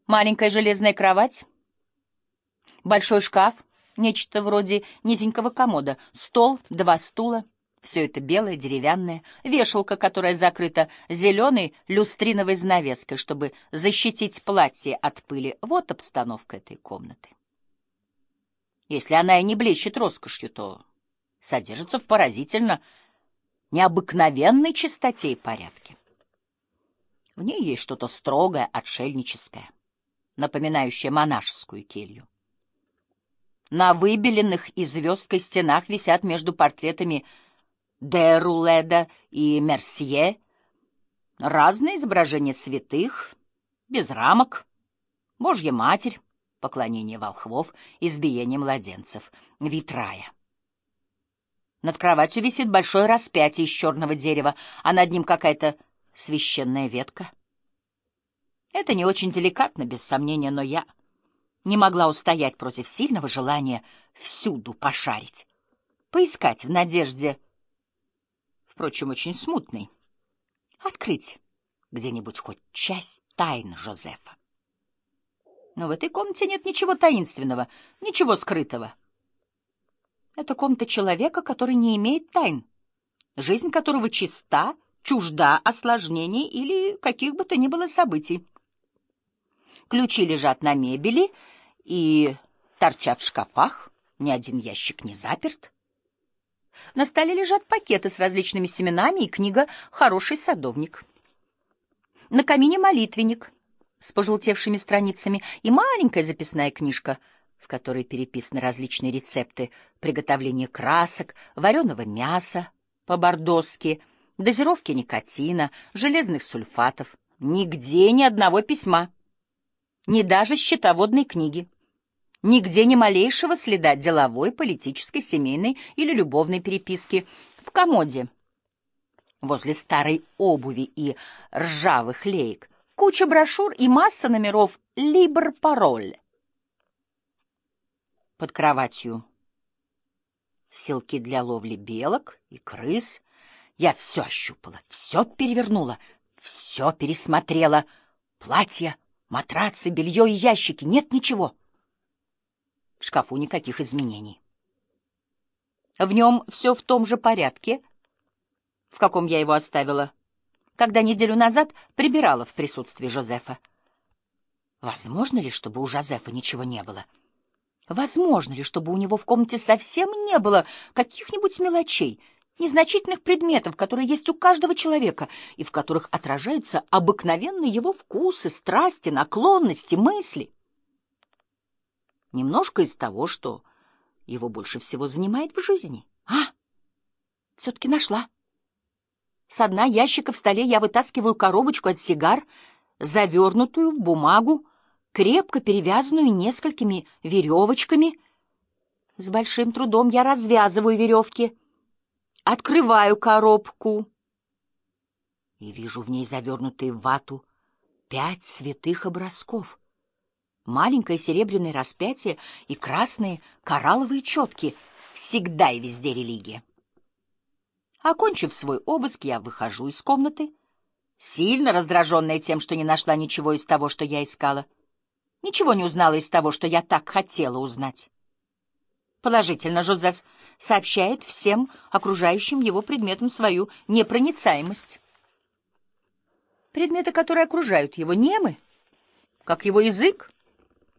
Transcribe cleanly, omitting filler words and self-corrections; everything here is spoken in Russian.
Маленькая железная кровать, большой шкаф, нечто вроде низенького комода, стол, два стула. Все это белое, деревянное, вешалка, которая закрыта зеленой люстриновой занавеской, чтобы защитить платье от пыли. Вот обстановка этой комнаты. Если она и не блещет роскошью, то содержится в поразительно необыкновенной чистоте и порядке. В ней есть что-то строгое, отшельническое, напоминающее монашескую келью. На выбеленных и звездкой стенах висят между портретами Деруледа и Мерсье разные изображения святых, без рамок, Божья Матерь, поклонение волхвов, избиение младенцев, вид рая. Над кроватью висит большое распятие из черного дерева, а над ним какая-то священная ветка. Это не очень деликатно, без сомнения, но я не могла устоять против сильного желания всюду пошарить, поискать в надежде, впрочем, очень смутной, открыть где-нибудь хоть часть тайн Жозефа. Но в этой комнате нет ничего таинственного, ничего скрытого. Это комната человека, который не имеет тайн, жизнь которого чиста, чужда осложнений или каких бы то ни было событий. Ключи лежат на мебели и торчат в шкафах, ни один ящик не заперт. На столе лежат пакеты с различными семенами и книга «Хороший садовник». На камине молитвенник с пожелтевшими страницами и маленькая записная книжка, в которой переписаны различные рецепты приготовления красок, вареного мяса по-бордоски, дозировки никотина, железных сульфатов. Нигде ни одного письма, ни даже счетоводной книги. Нигде ни малейшего следа деловой, политической, семейной или любовной переписки. В комоде, возле старой обуви и ржавых леек, куча брошюр и масса номеров «Либр-пароль». Под кроватью селки для ловли белок и крыс. Я все ощупала, все перевернула, все пересмотрела. Платья, матрацы, белье и ящики. Нет ничего. В шкафу никаких изменений. В нем все в том же порядке, в каком я его оставила, когда неделю назад прибирала в присутствии Жозефа. Возможно ли, чтобы у Жозефа ничего не было? Возможно ли, чтобы у него в комнате совсем не было каких-нибудь мелочей, незначительных предметов, которые есть у каждого человека и в которых отражаются обыкновенные его вкусы, страсти, наклонности, мысли? Немножко из того, что его больше всего занимает в жизни. Все-таки нашла. С дна ящика в столе я вытаскиваю коробочку от сигар, завернутую в бумагу, крепко перевязанную несколькими веревочками. С большим трудом я развязываю веревки, открываю коробку и вижу в ней завернутые в вату 5 святых образков. Маленькое серебряное распятие и красные коралловые четки. Всегда и везде религия. Окончив свой обыск, я выхожу из комнаты, сильно раздраженная тем, что не нашла ничего из того, что я искала. Ничего не узнала из того, что я так хотела узнать. Положительно, Жозеф сообщает всем окружающим его предметам свою непроницаемость. Предметы, которые окружают его, немы, как его язык,